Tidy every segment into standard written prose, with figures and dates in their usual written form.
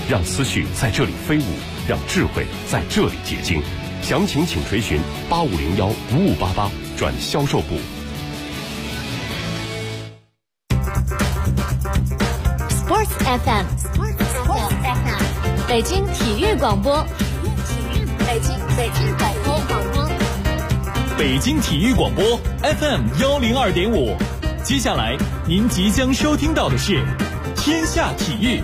让思绪在这里飞舞，让智慧在这里结晶。详情请垂询8501-5588转销售部。 Sports FM， 北京体育广播，北京广播， 北京体育广播 FM102.5。接下来您即将收听到的是天下体育。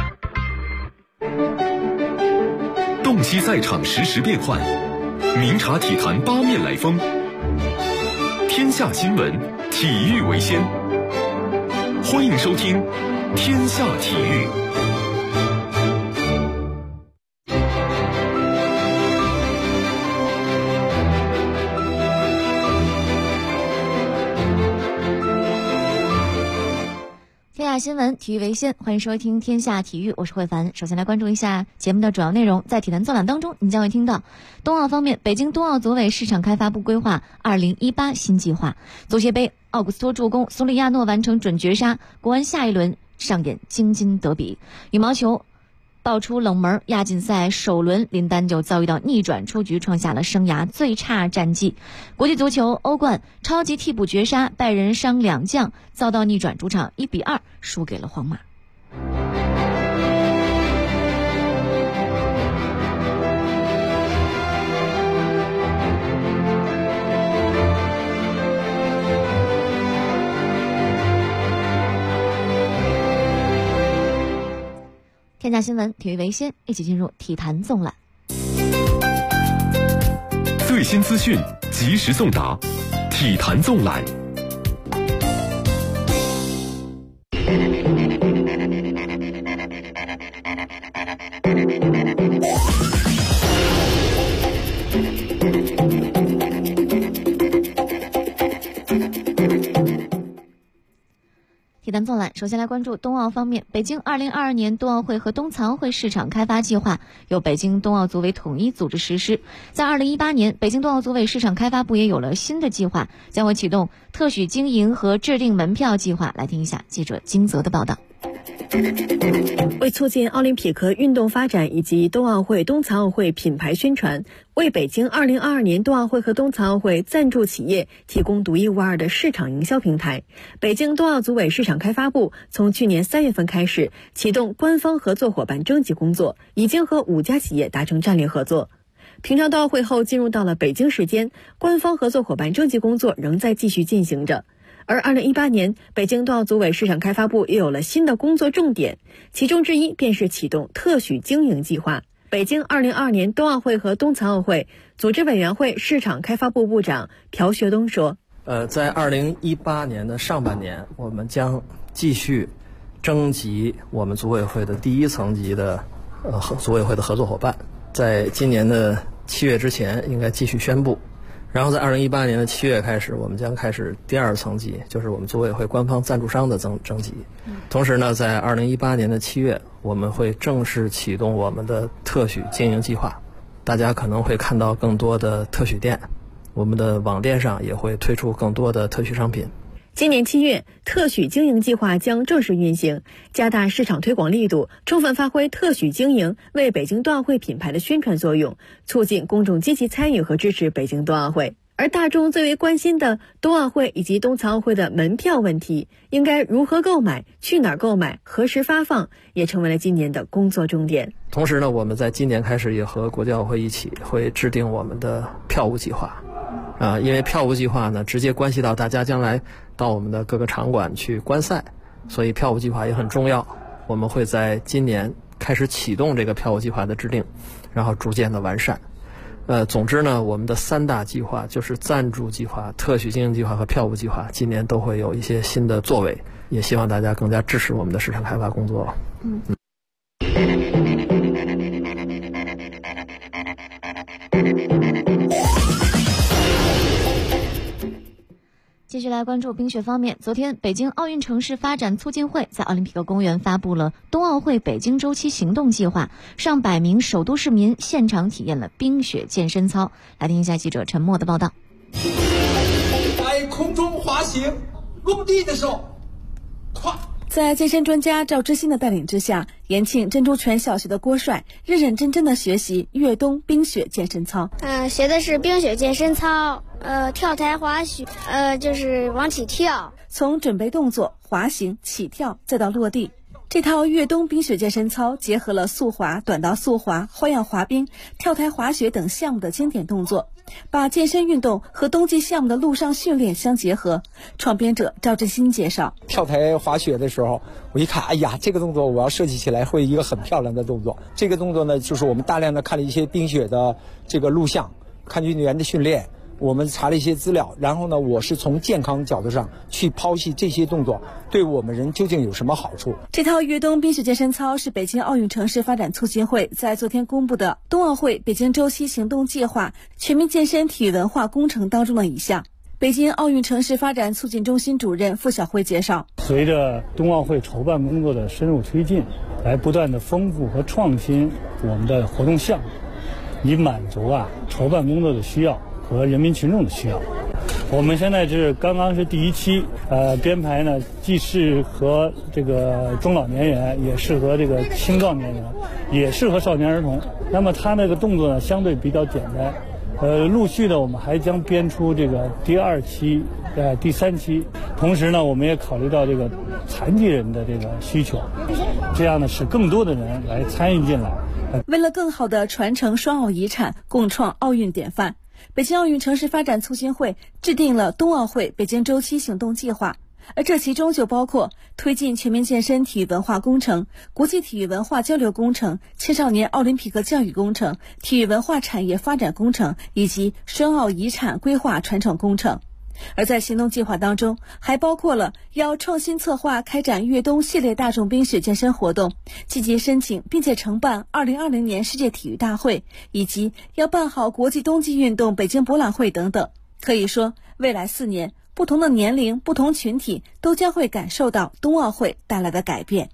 洞悉赛场实时变幻，明察体坛八面来风。天下新闻，体育为先。欢迎收听天下体育。 天下新闻，体育为先，欢迎收听天下体育，我是慧凡。首先来关注一下节目的主要内容。在体坛纵览当中，你将会听到冬奥方面，北京冬奥组委市场开发部规划2018新计划，足协杯奥古斯托助攻，索里亚诺完成准绝杀，国安下一轮上演京津德比。羽毛球爆出冷门，亚锦赛首轮林丹就遭遇到逆转出局，创下了生涯最差战绩。国际足球欧冠超级替补绝杀，拜仁伤两将遭到逆转，主场1-2输给了皇马。天下新闻，体育为先，一起进入体坛纵览。 最新资讯，及时送达，体坛纵览。 体坛纵览，首先来关注冬奥方面。北京2022年冬奥会和冬残奥会市场开发计划由北京冬奥组委统一组织实施。在2018年，北京冬奥组委市场开发部也有了新的计划，将会启动特许经营和制定门票计划。来听一下记者金泽的报道。 为促进奥林匹克运动发展以及冬奥会、冬残奥会品牌宣传，为北京2022年冬奥会和冬残奥会赞助企业提供独一无二的市场营销平台，北京冬奥组委市场开发部从去年3月份开始启动官方合作伙伴征集工作，已经和5家企业达成战略合作。平昌冬奥会后进入到了北京时间，官方合作伙伴征集工作仍在继续进行着。而2018年，北京冬奥组委市场开发部也有了新的工作重点，其中之一便是启动特许经营计划。北京2022年冬奥会和冬残奥会组织委员会市场开发部部长朴学东说： 在2018年的上半年，我们将继续征集我们组委会的第一层级的组委会的合作伙伴，在今年的7月之前应该继续宣布。然后在2018年的7月开始，我们将开始第二层级，就是我们组委会官方赞助商的征集。同时呢，在2018年的7月，我们会正式启动我们的特许经营计划。大家可能会看到更多的特许店，我们的网店上也会推出更多的特许商品。 今年7月，特许经营计划将正式运行，加大市场推广力度，充分发挥特许经营为北京冬奥会品牌的宣传作用，促进公众积极参与和支持北京冬奥会。而大众最为关心的冬奥会以及冬残奥会的门票问题，应该如何购买、去哪儿购买、何时发放，也成为了今年的工作重点。 同时呢，我们在今年开始也和国际奥会一起会制定我们的票务计划。因为票务计划呢，直接关系到大家将来到我们的各个场馆去观赛，所以票务计划也很重要。我们会在今年开始启动这个票务计划的制定，然后逐渐的完善。总之呢，我们的3大计划就是赞助计划、特许经营计划和票务计划，今年都会有一些新的作为，也希望大家更加支持我们的市场开发工作。 继续来关注冰雪方面。昨天，北京奥运城市发展促进会在奥林匹克公园发布了冬奥会北京周期行动计划，上百名首都市民现场体验了冰雪健身操。来听一下记者陈默的报道。 在空中滑行落地的时候，咵。 在健身专家赵之新的带领之下，延庆珍珠泉小学的郭帅认认真真的学习越冬冰雪健身操。 学的是冰雪健身操，跳台滑雪，就是往起跳。 从准备动作、滑行、起跳，再到落地，这套越冬冰雪健身操结合了速滑、短道速滑、花样滑冰、跳台滑雪等项目的经典动作，把健身运动和冬季项目的陆上训练相结合。创编者赵志新介绍， 跳台滑雪的时候，我一看，哎呀，这个动作我要设计起来会一个很漂亮的动作。这个动作呢，就是我们大量的看了一些冰雪的这个录像，看运动员的训练，我们查了一些资料，然后呢，我是从健康角度上去剖析这些动作对我们人究竟有什么好处。 这套越冬冰雪健身操是北京奥运城市发展促进会在昨天公布的冬奥会北京周期行动计划全民健身体育文化工程当中的一项。北京奥运城市发展促进中心主任付晓辉介绍， 随着冬奥会筹办工作的深入推进，来不断的丰富和创新我们的活动项目，以满足筹办工作的需要和人民群众的需要。我们现在刚刚是第一期，编排呢既适合这个中老年人，也适合这个青壮年人，也适合少年儿童。那么它那个动作呢相对比较简单。陆续的我们还将编出这个第2期、第3期，同时呢，我们也考虑到这个残疾人的这个需求，这样呢使更多的人来参与进来。 为了更好地传承双奥遗产，共创奥运典范，北京奥运城市发展促进会制定了冬奥会北京周期行动计划。而这其中就包括推进全民健身体育文化工程、国际体育文化交流工程、青少年奥林匹克教育工程、体育文化产业发展工程以及双奥遗产规划传承工程。而在行动计划当中，还包括了要创新策划开展越冬系列大众冰雪健身活动，积极申请并且承办2020年世界体育大会，以及要办好国际冬季运动北京博览会等等。可以说，未来4年，不同的年龄、不同群体都将会感受到冬奥会带来的改变。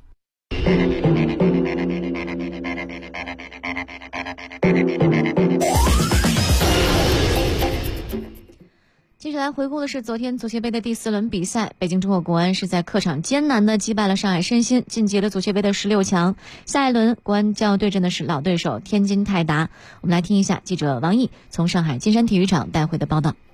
接下来回顾的是昨天足协杯的第4轮比赛，北京中国国安是在客场艰难地击败了上海申鑫，晋级了足协杯的16强。下一轮国安将要对阵的是老对手天津泰达。我们来听一下记者王毅从上海金山体育场带回的报道。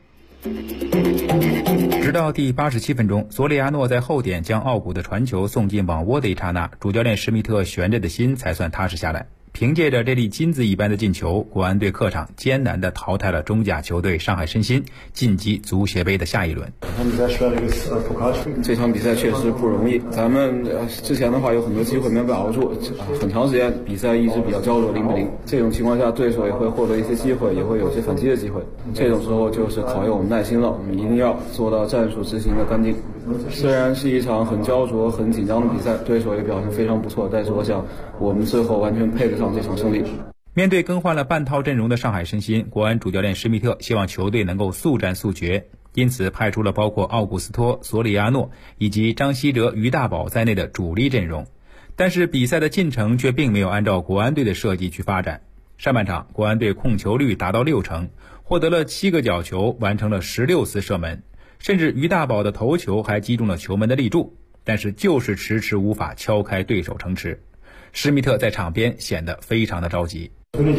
直到第87分钟，索里亚诺在后点将奥古的传球送进网窝的一刹那，主教练施密特悬着的心才算踏实下来。凭借着这粒金子一般的进球，国安队客场艰难地淘汰了中甲球队上海申鑫，晋级足协杯的下一轮。 这场比赛确实不容易，咱们之前的话有很多机会没有把握住，很长时间比赛一直比较焦灼0-0，这种情况下对手也会获得一些机会，也会有些反击的机会，这种时候就是考验我们耐心了，我们一定要做到战术执行的干净。虽然是一场很焦灼很紧张的比赛，对手也表现非常不错，但是我想我们最后完全配得上这场胜利。 面对更换了半套阵容的上海申鑫，国安主教练施密特希望球队能够速战速决，因此派出了包括奥古斯托、索里亚诺以及张稀哲、于大宝在内的主力阵容。但是比赛的进程却并没有按照国安队的设计去发展。上半场国安队控球率达到60%，获得了7个角球，完成了16次射门，甚至于大宝的头球还击中了球门的立柱，但是就是迟迟无法敲开对手城池。施密特在场边显得非常的着急。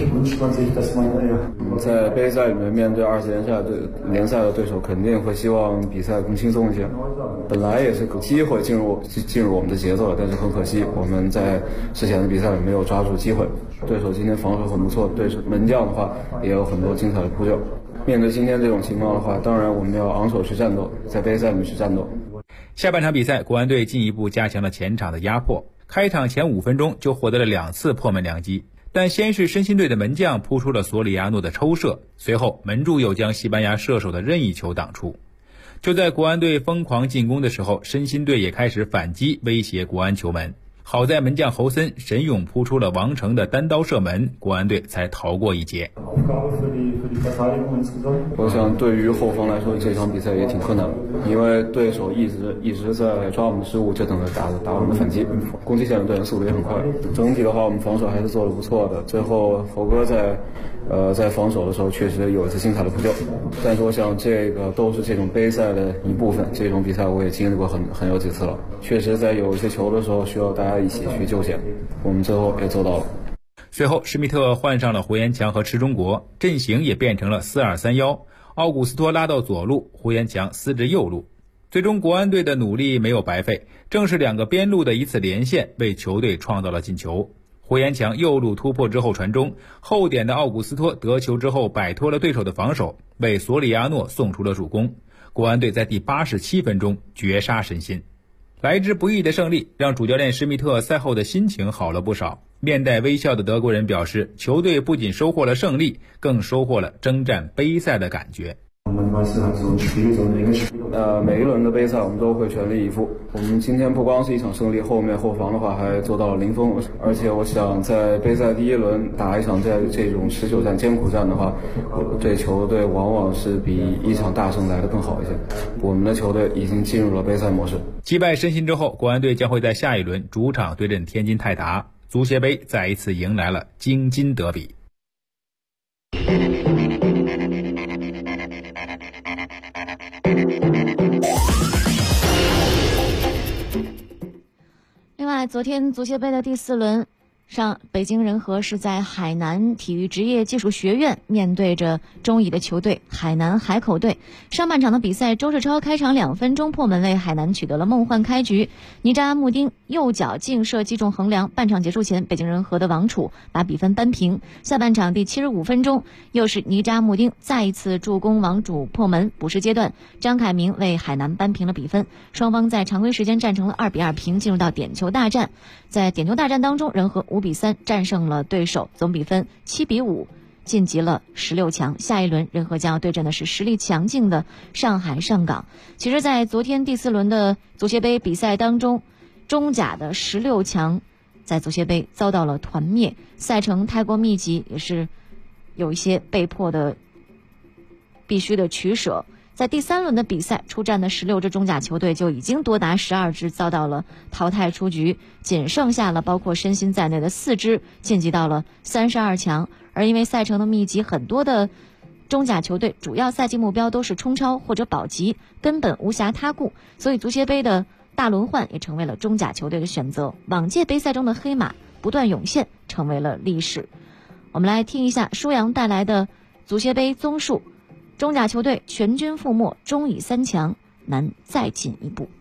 在杯赛里面面对20联赛的对手，肯定会希望比赛更轻松一些。本来也是有机会进入我们的节奏了，但是很可惜我们在之前的比赛里没有抓住机会。对手今天防守很不错，对手门将的话也有很多精彩的扑救。面对今天这种情况的话，当然我们要昂首去战斗，在杯赛里面去战斗。 下半场比赛，国安队进一步加强了前场的压迫，开场前5分钟就获得了2次破门良机。但先是申鑫队的门将扑出了索里亚诺的抽射，随后门柱又将西班牙射手的任意球挡出。就在国安队疯狂进攻的时候，申鑫队也开始反击，威胁国安球门。好在门将侯森神勇扑出了王成的单刀射门，国安队才逃过一劫。 我想对于后方来说，这场比赛也挺困难的，因为对手一直在抓我们的失误，就等着打我们的反击，攻击线的队员速度也很快。整体的话，我们防守还是做得不错的。最后猴哥在防守的时候确实有一次精彩的扑救，但是我想这个都是这种杯赛的一部分。这种比赛我也经历过很有几次了，确实在有一些球的时候需要大家一起去救险，我们最后也做到了。 随后施密特换上了胡延强和池忠国，阵型也变成了4-2-3-1，奥古斯托拉到左路，胡延强司职右路。最终国安队的努力没有白费，正是两个边路的一次连线为球队创造了进球。胡延强右路突破之后传中，后点的奥古斯托得球之后摆脱了对手的防守，为索里亚诺送出了助攻。国安队在第87分钟绝杀申鑫。来之不易的胜利让主教练施密特赛后的心情好了不少，面带微笑的德国人表示，球队不仅收获了胜利，更收获了征战杯赛的感觉。 每一轮的杯赛我们都会全力以赴。我们今天不光是一场胜利，后防的话还做到了零封，而且我想在杯赛第一轮打一场这种持久战、艰苦战的话，对球队往往是比一场大胜来得更好一些。我们的球队已经进入了杯赛模式。 击败申鑫之后，国安队将会在下一轮主场对阵天津泰达，足协杯再一次迎来了京津德比。 另外，昨天足协杯的第4轮上，北京人和是在海南体育职业技术学院面对着中乙的球队海南海口队。上半场的比赛，周世超开场2分钟破门，为海南取得了梦幻开局。尼扎穆丁右脚劲射击中横梁，半场结束前，北京人和的王楚把比分扳平。下半场第75分钟，又是尼扎穆丁再一次助攻王楚破门。补时阶段，张凯明为海南扳平了比分，双方在常规时间战成了2-2平，进入到点球大战。在点球大战当中，人和5-3战胜了对手，总比分7-5，晋级了16强。下一轮人和将要对阵的是实力强劲的上海上港。其实在昨天第4轮的足协杯比赛当中，中甲的16强在足协杯遭到了团灭，赛程太过密集，也是有一些被迫的必须的取舍。在第3轮的比赛，出战的16支中甲球队就已经多达12支遭到了淘汰出局，仅剩下了包括申鑫在内的4支晋级到了32强。而因为赛程的密集，很多的中甲球队主要赛季目标都是冲超或者保级，根本无暇他顾，所以足协杯的大轮换也成为了中甲球队的选择。往届杯赛中的黑马不断涌现，成为了历史。我们来听一下舒阳带来的足协杯综述。中甲球队全军覆没，中乙3强难再进一步。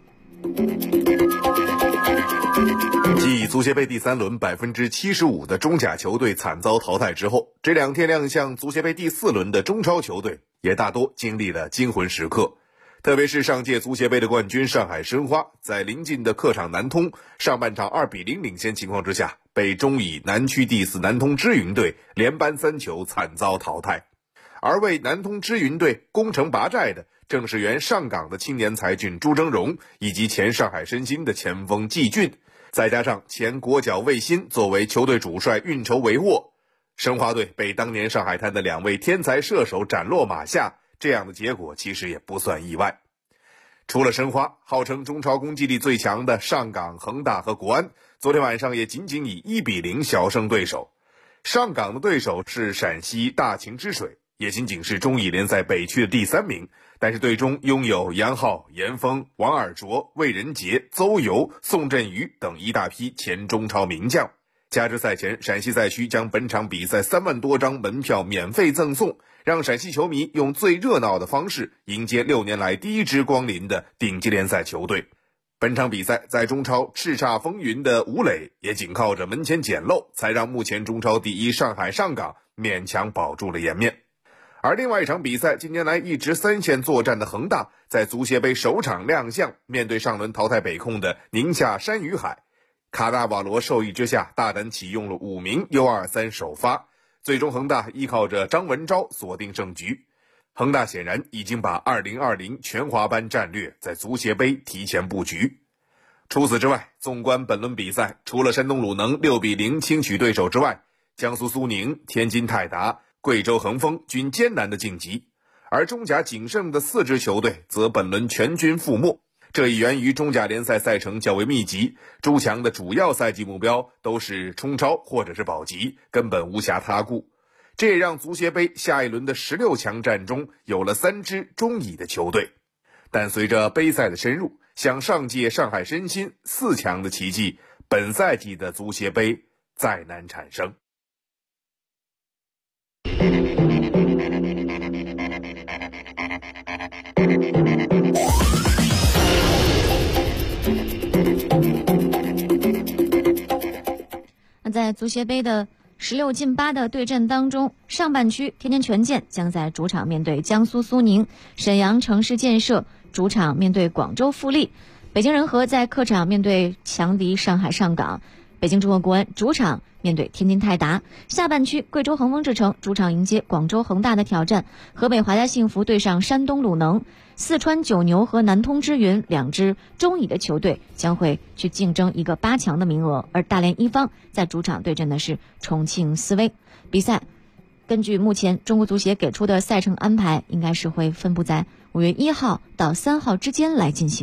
继足协杯第3轮75%的中甲球队惨遭淘汰之后，这2天亮相足协杯第4轮的中超球队也大多经历了惊魂时刻。特别是上届足协杯的冠军上海申花，在临近的客场南通上半场2-0领先情况之下，被中乙南区第4南通支云队连扳3球惨遭淘汰。而为南通支云队攻城拔寨的正是原上港的青年才俊朱峥嵘，以及前上海申鑫的前锋季俊，再加上前国脚魏鑫作为球队主帅运筹帷幄，申花队被当年上海滩的2位天才射手斩落马下，这样的结果其实也不算意外。除了申花，号称中超攻击力最强的上港、恒大和国安，昨天晚上也仅仅以1-0小胜对手。上港的对手是陕西大秦之水，也仅仅是中乙联赛北区的第3名，但是队中拥有杨浩、严峰、王尔卓、魏仁杰、邹游、宋振宇等一大批前中超名将。加之赛前，陕西赛区将本场比赛3万多张门票免费赠送，让陕西球迷用最热闹的方式迎接6年来第一支光临的顶级联赛球队。本场比赛在中超叱咤风云的吴磊也仅靠着门前捡漏，才让目前中超第一上海上港勉强保住了颜面。而另外一场比赛，近年来一直3线作战的恒大，在足协杯首场亮相，面对上轮淘汰北控的宁夏山鱼海，卡纳瓦罗授意之下，大胆启用了5名 U23 首发，最终恒大依靠着张文钊锁定胜局。恒大显然已经把2020全华班战略在足协杯提前布局。除此之外，纵观本轮比赛，除了山东鲁能6-0轻取对手之外，江苏苏宁、天津泰达、 贵州恒丰均艰难的晋级，而中甲仅剩的4支球队则本轮全军覆没。这一源于中甲联赛赛程较为密集，诸强的主要赛季目标都是冲超或者是保级，根本无暇他顾。这也让足协杯下一轮的16强战中有了3支中乙的球队。但随着杯赛的深入，像上届上海申鑫4强的奇迹，本赛季的足协杯再难产生。 那在足协杯的16进8的对阵当中，上半区天津权健将在主场面对江苏苏宁，沈阳城市建设主场面对广州富力，北京人和在客场面对强敌上海上港，北京中国国安主场面对天津泰达。下半区贵州恒丰智诚主场迎接广州恒大的挑战，河北华夏幸福对上山东鲁能，四川九牛和南通之云2支中乙的球队将会去竞争一个8强的名额，而大连一方在主场对阵的是重庆斯威。比赛根据目前中国足协给出的赛程安排，应该是会分布在5月1号到3号之间来进行。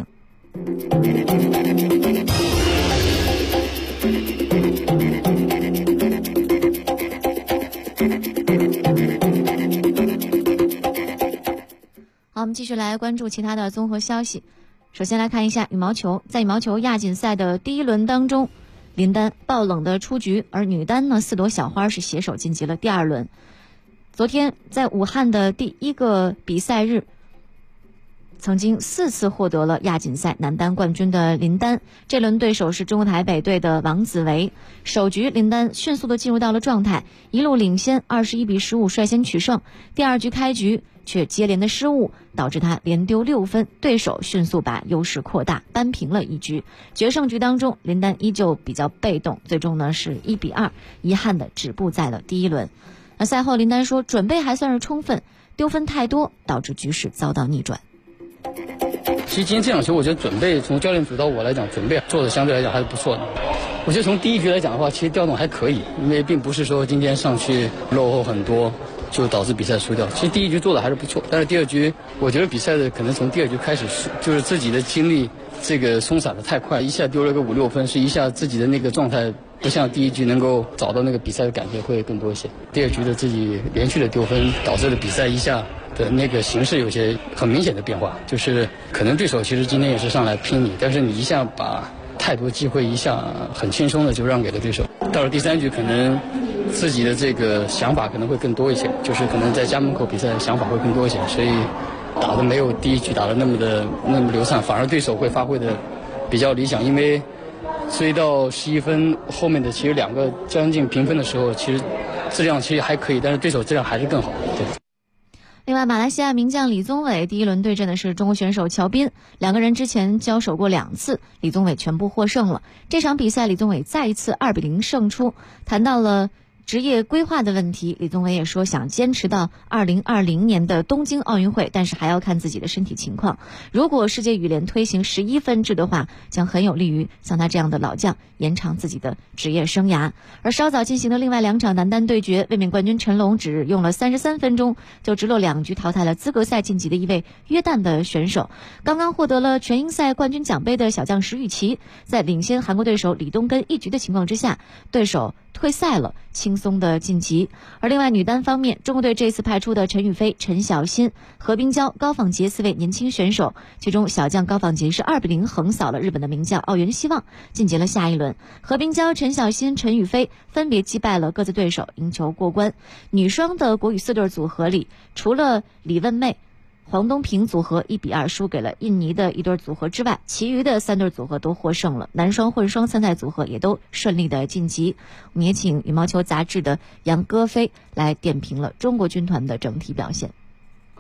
好，我们继续来关注其他的综合消息。首先来看一下羽毛球，在羽毛球亚锦赛的第1轮当中，林丹爆冷的出局，而女单呢4朵小花是携手晋级了第2轮。昨天在武汉的第1个比赛日，曾经4次获得了亚锦赛男单冠军的林丹，这轮对手是中国台北队的王子维。首局林丹迅速的进入到了状态，一路领先21-15率先取胜。第2局开局却接连的失误，导致他连丢6分，对手迅速把优势扩大，扳平了一局。决胜局当中，林丹依旧比较被动，最终呢是1-2，遗憾的止步在了第1轮。那赛后林丹说，准备还算是充分，丢分太多，导致局势遭到逆转。 其实今天这场球，我觉得准备从教练组到我来讲，准备做的相对来讲还是不错的。我觉得从第1局来讲的话，其实调动还可以，因为并不是说今天上去落后很多就导致比赛输掉。其实第1局做的还是不错，但是第2局我觉得比赛的可能从第2局开始就是自己的精力这个松散的太快，一下丢了个5-6分，是一下自己的那个状态不像第1局能够找到那个比赛的感觉会更多一些。第2局的自己连续的丢分，导致了比赛一下的那个形势有些很明显的变化，就是可能对手其实今天也是上来拼你，但是你一下把太多机会一下很轻松的就让给了对手。到了第3局可能自己的这个想法可能会更多一些，就是可能在家门口比赛的想法会更多一些，所以打的没有第1局打的那么流畅，反而对手会发挥的比较理想。因为追到11分后面的其实2个将近平分的时候，其实质量其实还可以，但是对手质量还是更好。对。 另外，马来西亚名将李宗伟第1轮对阵的是中国选手乔彬，2个人之前交手过2次，李宗伟全部获胜了。这场比赛李宗伟再一次2-0胜出。谈到了职业规划的问题，李宗伟也说想坚持到2020年的东京奥运会，但是还要看自己的身体情况。如果世界羽联推行11分制的话，将很有利于像他这样的老将延长自己的职业生涯。而稍早进行的另外2场男单对决，卫冕冠军陈龙只用了33分钟就直落2局淘汰了资格赛晋级的一位约旦的选手。刚刚获得了全英赛冠军奖杯的小将石宇奇，在领先韩国对手李东根1局的情况之下，对手退赛了，轻松的晋级。而另外女单方面，中国队这次派出的陈雨菲、陈小欣、何冰娇、高仿洁4位年轻选手，其中小将高仿洁是2-0横扫了日本的名将奥原希望，晋级了下一轮。何冰娇、陈小欣、陈雨菲分别击败了各自对手，赢球过关。女双的国羽4对组合里，除了李问妹、黄东萍组合1-2输给了印尼的一对组合之外，其余的3对组合都获胜了。男双、混双参赛组合也都顺利的晋级。我们也请羽毛球杂志的杨歌飞来点评了中国军团的整体表现。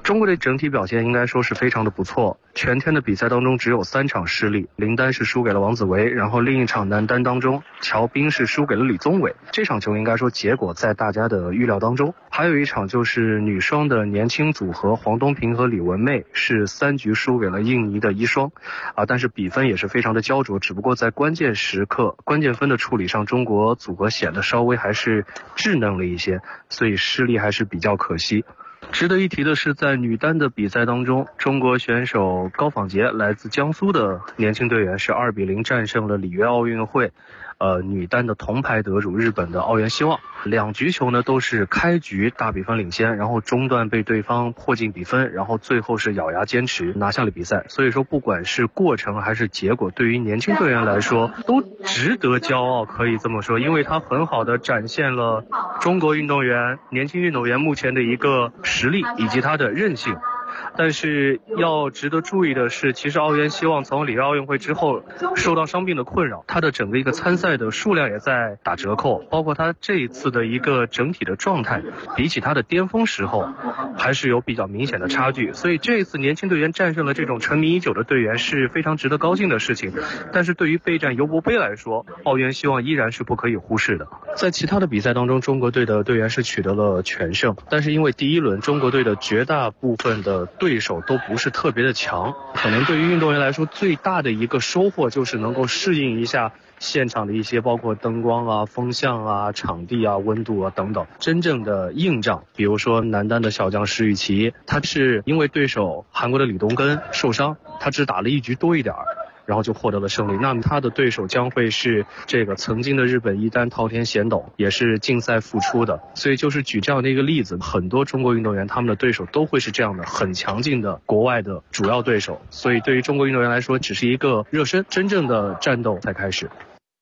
中国队整体表现应该说是非常的不错，全天的比赛当中只有3场失利，林丹是输给了王子维，然后另一场男单当中乔彬是输给了李宗伟，这场球应该说结果在大家的预料当中。还有一场就是女双的年轻组合黄东萍和李文媚是3局输给了印尼的一双但是比分也是非常的焦灼，只不过在关键时刻关键分的处理上，中国组合显得稍微还是稚嫩了一些，所以失利还是比较可惜。值得一提的是，在女单的比赛当中，中国选手高仿洁来自江苏的年轻队员是2-0战胜了里约奥运会女单的铜牌得主日本的奥原希望。2局球呢都是开局大比分领先，然后中段被对方迫近比分，然后最后是咬牙坚持拿下了比赛。所以说不管是过程还是结果，对于年轻队员来说都值得骄傲，可以这么说，因为他很好的展现了中国运动员年轻运动员目前的一个实力以及他的韧性。但是要值得注意的是，其实奥原希望从里约奥运会之后受到伤病的困扰，他的整个一个参赛的数量也在打折扣，包括他这一次的一个整体的状态比起他的巅峰时候还是有比较明显的差距。所以这一次年轻队员战胜了这种沉迷已久的队员是非常值得高兴的事情。但是对于备战尤伯杯来说，奥原希望依然是不可以忽视的。在其他的比赛当中，中国队的队员是取得了全胜，但是因为第一轮中国队的绝大部分的对手都不是特别的强，可能对于运动员来说最大的一个收获就是能够适应一下现场的一些包括灯光风向场地温度等等。真正的硬仗，比如说男单的小将石宇奇，他是因为对手韩国的李东根受伤，他只打了1局多一点，然后就获得了胜利。那么他的对手将会是这个曾经的日本一单桃田贤斗，也是竞赛复出的。所以就是举这样的一个例子，很多中国运动员他们的对手都会是这样的很强劲的国外的主要对手。所以对于中国运动员来说，只是一个热身，真正的战斗才开始。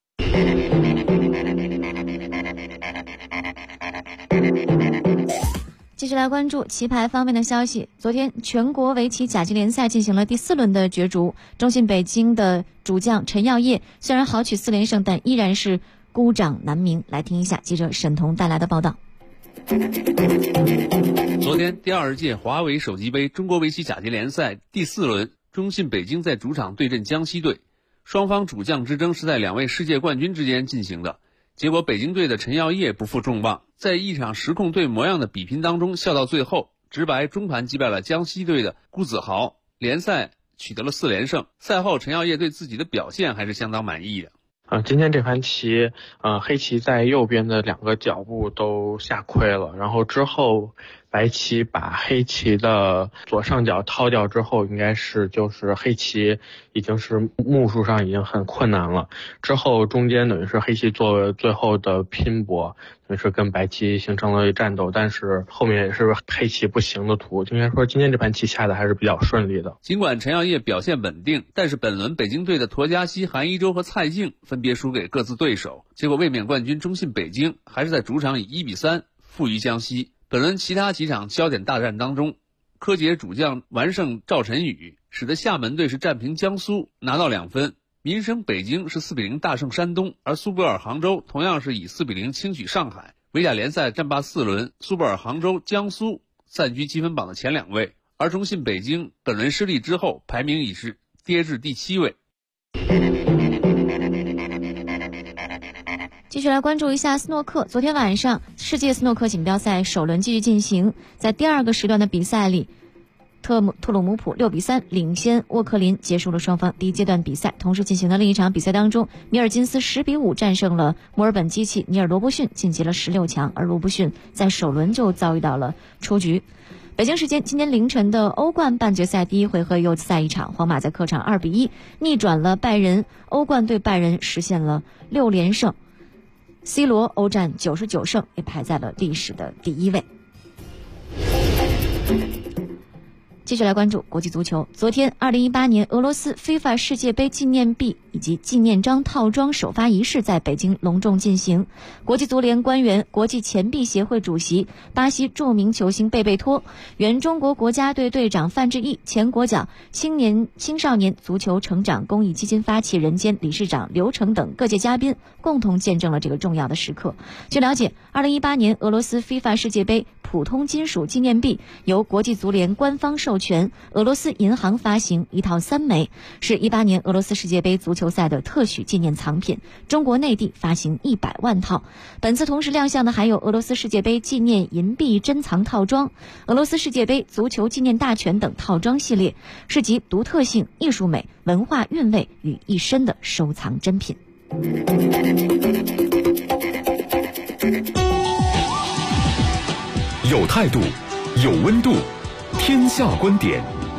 继续来关注棋牌方面的消息。昨天全国围棋甲级联赛进行了第4轮的角逐，中信北京的主将陈耀烨虽然豪取4连胜，但依然是孤掌难鸣。来听一下记者沈彤带来的报道。 昨天第2届华为手机杯中国围棋甲级联赛第4轮，中信北京在主场对阵江西队，双方主将之争是在2位世界冠军之间进行的。结果北京队的陈耀烨不负众望，在一场实控队模样的比拼当中笑到最后，直白中盘击败了江西队的顾子豪，联赛取得了4连胜。赛后陈耀烨对自己的表现还是相当满意的。 今天这盘棋，黑棋在右边的2个脚步都下亏了，然后之后白棋把黑棋的左上角掏掉之后，应该是就是黑棋已经是目数上已经很困难了。之后中间等于是黑棋做最后的拼搏，等于是跟白棋形成了战斗，但是后面也是黑棋不行的图。应该说今天这盘棋下的还是比较顺利的。 尽管陈耀烨表现稳定，但是本轮北京队的沱嘉熙、韩一舟和蔡静分别输给各自对手，结果卫冕冠军中信北京还是在主场以1-3负于江西。本轮其他几场焦点大战当中，柯洁主将完胜赵晨宇，使得厦门队是战平江苏拿到2分，民生北京是4-0大胜山东，而苏泊尔杭州同样是以4-0轻取上海。围甲联赛战罢4轮，苏泊尔杭州、江苏暂居积分榜的前2位，而中信北京本轮失利之后排名已是跌至第7位。 继续来关注一下斯诺克。昨天晚上世界斯诺克锦标赛首轮继续进行，在第2个时段的比赛里，特鲁姆普6-3领先沃克林，结束了双方第一阶段比赛。同时进行的另一场比赛当中，米尔金斯10-5战胜了墨尔本机器尼尔罗伯逊，晋级了16强，而罗伯逊在首轮就遭遇到了出局。北京时间今天凌晨的欧冠半决赛第1回合又赛一场，皇马在客场2-1逆转了拜仁，欧冠对拜仁实现了6连胜。C 罗欧战99胜，也排在了历史的第1位。 继续来关注国际足球。昨天2018年俄罗斯 FIFA 世界杯纪念币以及纪念章套装首发仪式在北京隆重进行。国际足联官员、国际钱币协会主席、巴西著名球星贝贝托、原中国国家队队长范志毅、前国脚、青少年足球成长公益基金发起人兼理事长刘成等各界嘉宾共同见证了这个重要的时刻。据了解，2018年俄罗斯 FIFA 世界杯普通金属纪念币由国际足联官方授权，俄罗斯银行发行一套3枚，是18年俄罗斯世界杯足球赛的特许纪念藏品，中国内地发行100万套。本次同时亮相的还有俄罗斯世界杯纪念银币珍藏套装、俄罗斯世界杯足球纪念大全等套装系列，是集独特性、艺术美、文化韵味于一身的收藏珍品。 有态度，有温度，天下观点。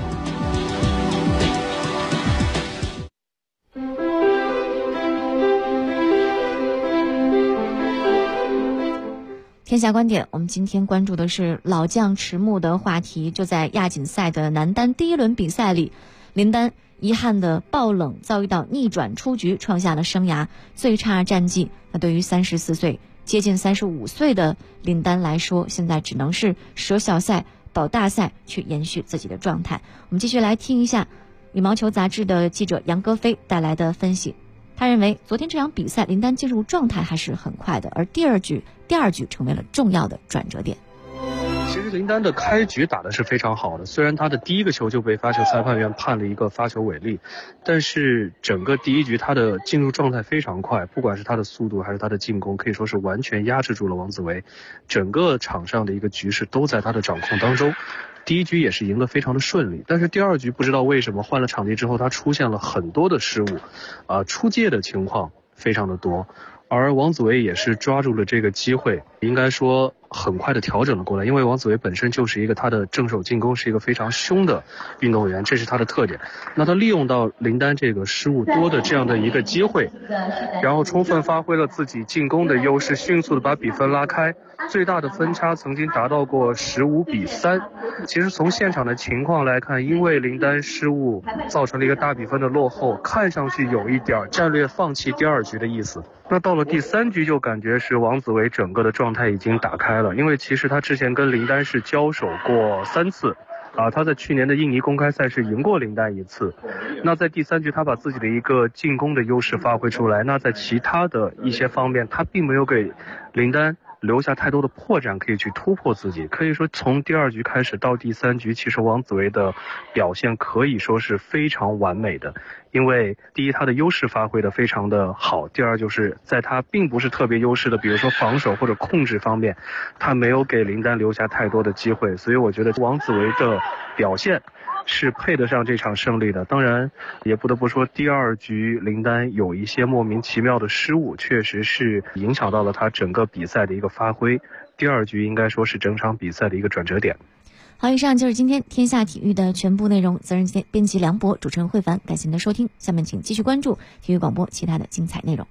天下观点，我们今天关注的是老将迟暮的话题。就在亚锦赛的男单第一轮比赛里，林丹遗憾的爆冷遭遇到逆转出局，创下了生涯最差战绩。那对于34岁接近35岁的林丹来说，现在只能是舍小赛保大赛，去延续自己的状态。我们继续来听一下羽毛球杂志的记者杨戈飞带来的分析。他认为昨天这场比赛林丹进入状态还是很快的，而第二局成为了重要的转折点。 其实林丹的开局打的是非常好的，虽然他的第一个球就被发球裁判员判了一个发球违例，但是整个第一局他的进入状态非常快，不管是他的速度还是他的进攻，可以说是完全压制住了王子维，整个场上的一个局势都在他的掌控当中。第一局也是赢得非常的顺利，但是第二局不知道为什么换了场地之后，他出现了很多的失误，出界的情况非常的多，而王子维也是抓住了这个机会，应该说很快的调整了过来，因为王子维本身就是一个他的正手进攻是一个非常凶的运动员，这是他的特点。那他利用到林丹这个失误多的这样的一个机会，然后充分发挥了自己进攻的优势，迅速的把比分拉开，最大的分差曾经达到过15-3。其实从现场的情况来看，因为林丹失误造成了一个大比分的落后，看上去有一点战略放弃第二局的意思。那到了第3局就感觉是王子维整个的状态已经打开了，因为其实他之前跟林丹是交手过3次。他在去年的印尼公开赛是赢过林丹1次，那在第3局他把自己的一个进攻的优势发挥出来，那在其他的一些方面他并没有给林丹留下太多的破绽可以去突破自己。可以说从第2局开始到第3局，其实王子维的表现可以说是非常完美的，因为第一他的优势发挥的非常的好，第二就是在他并不是特别优势的比如说防守或者控制方面，他没有给林丹留下太多的机会，所以我觉得王子维的表现是配得上这场胜利的。当然也不得不说第2局林丹有一些莫名其妙的失误，确实是影响到了他整个比赛的一个发挥，第2局应该说是整场比赛的一个转折点。 好，以上就是今天天下体育的全部内容，责任编辑梁博，主持人慧凡，感谢您的收听，下面请继续关注体育广播其他的精彩内容。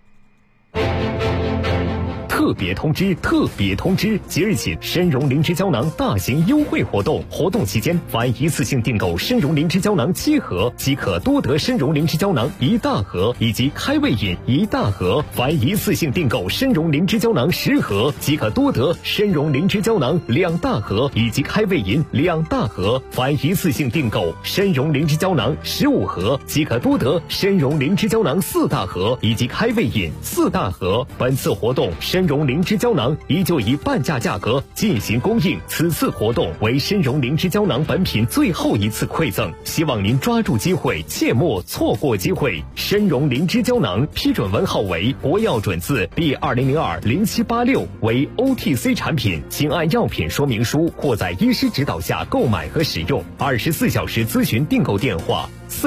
特别通知！即日起，参茸灵芝胶囊大型优惠活动，活动期间，凡一次性订购参茸灵芝胶囊7盒，即可多得参茸灵芝胶囊1大盒以及开胃饮1大盒；凡一次性订购参茸灵芝胶囊10盒，即可多得参茸灵芝胶囊2大盒以及开胃饮2大盒；凡一次性订购参茸灵芝胶囊15盒，即可多得参茸灵芝胶囊4大盒以及开胃饮4大盒。本次活动参茸灵芝胶囊依旧以半价价格进行供应，此次活动为参茸灵芝胶囊本品最后一次馈赠，希望您抓住机会，切莫错过机会。参茸灵芝胶囊批准文号为国药准字第20020786，为 OTC 产品，请按药品说明书或在医师指导下购买和使用。24小时咨询订购电话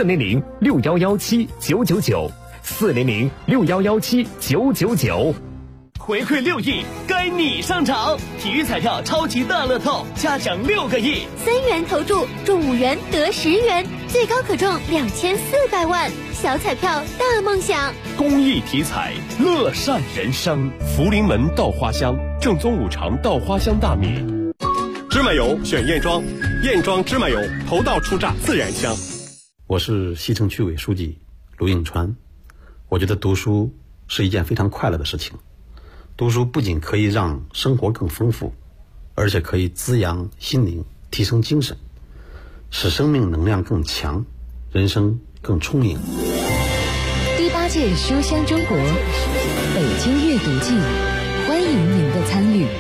：400-6117-999，400-6117-999。 回馈6亿，该你上场！体育彩票超级大乐透，加奖6个亿 ，3元投注中5元得10元，最高可中2400万。小彩票大梦想， 公益体彩，乐善人生。福临门稻花香，正宗5常稻花香大米。芝麻油选燕庄， 燕庄芝麻油，头道出榨自然香。 我是西城区委书记卢永川。我觉得读书是一件非常快乐的事情。读书不仅可以让生活更丰富，而且可以滋养心灵，提升精神，使生命能量更强，人生更充盈。 第8届书香中国北京阅读季，欢迎您的参与。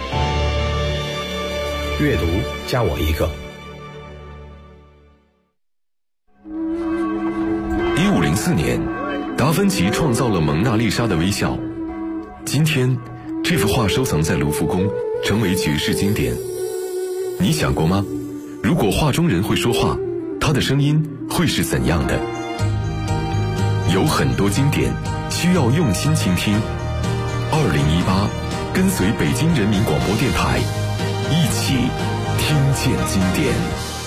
阅读加我一个。 1504年，达芬奇创造了蒙娜丽莎的微笑。今天，这幅画收藏在卢浮宫，成为绝世经典。你想过吗？如果画中人会说话，他的声音会是怎样的？有很多经典需要用心倾听。2018，跟随北京人民广播电台，一起听见经典。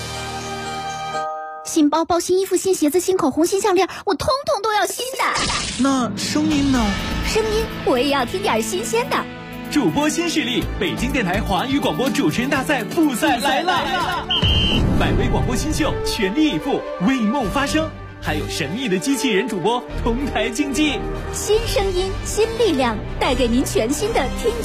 新包包、新衣服、新鞋子、新口红、新项链，我通通都要新的。 那声音呢？ 声音我也要听点新鲜的。 主播新势力，北京电台华语广播主持人大赛复赛来了！百位广播新秀全力以赴，为梦发声，还有神秘的机器人主播同台竞技。 新声音，新力量，带给您全新的听觉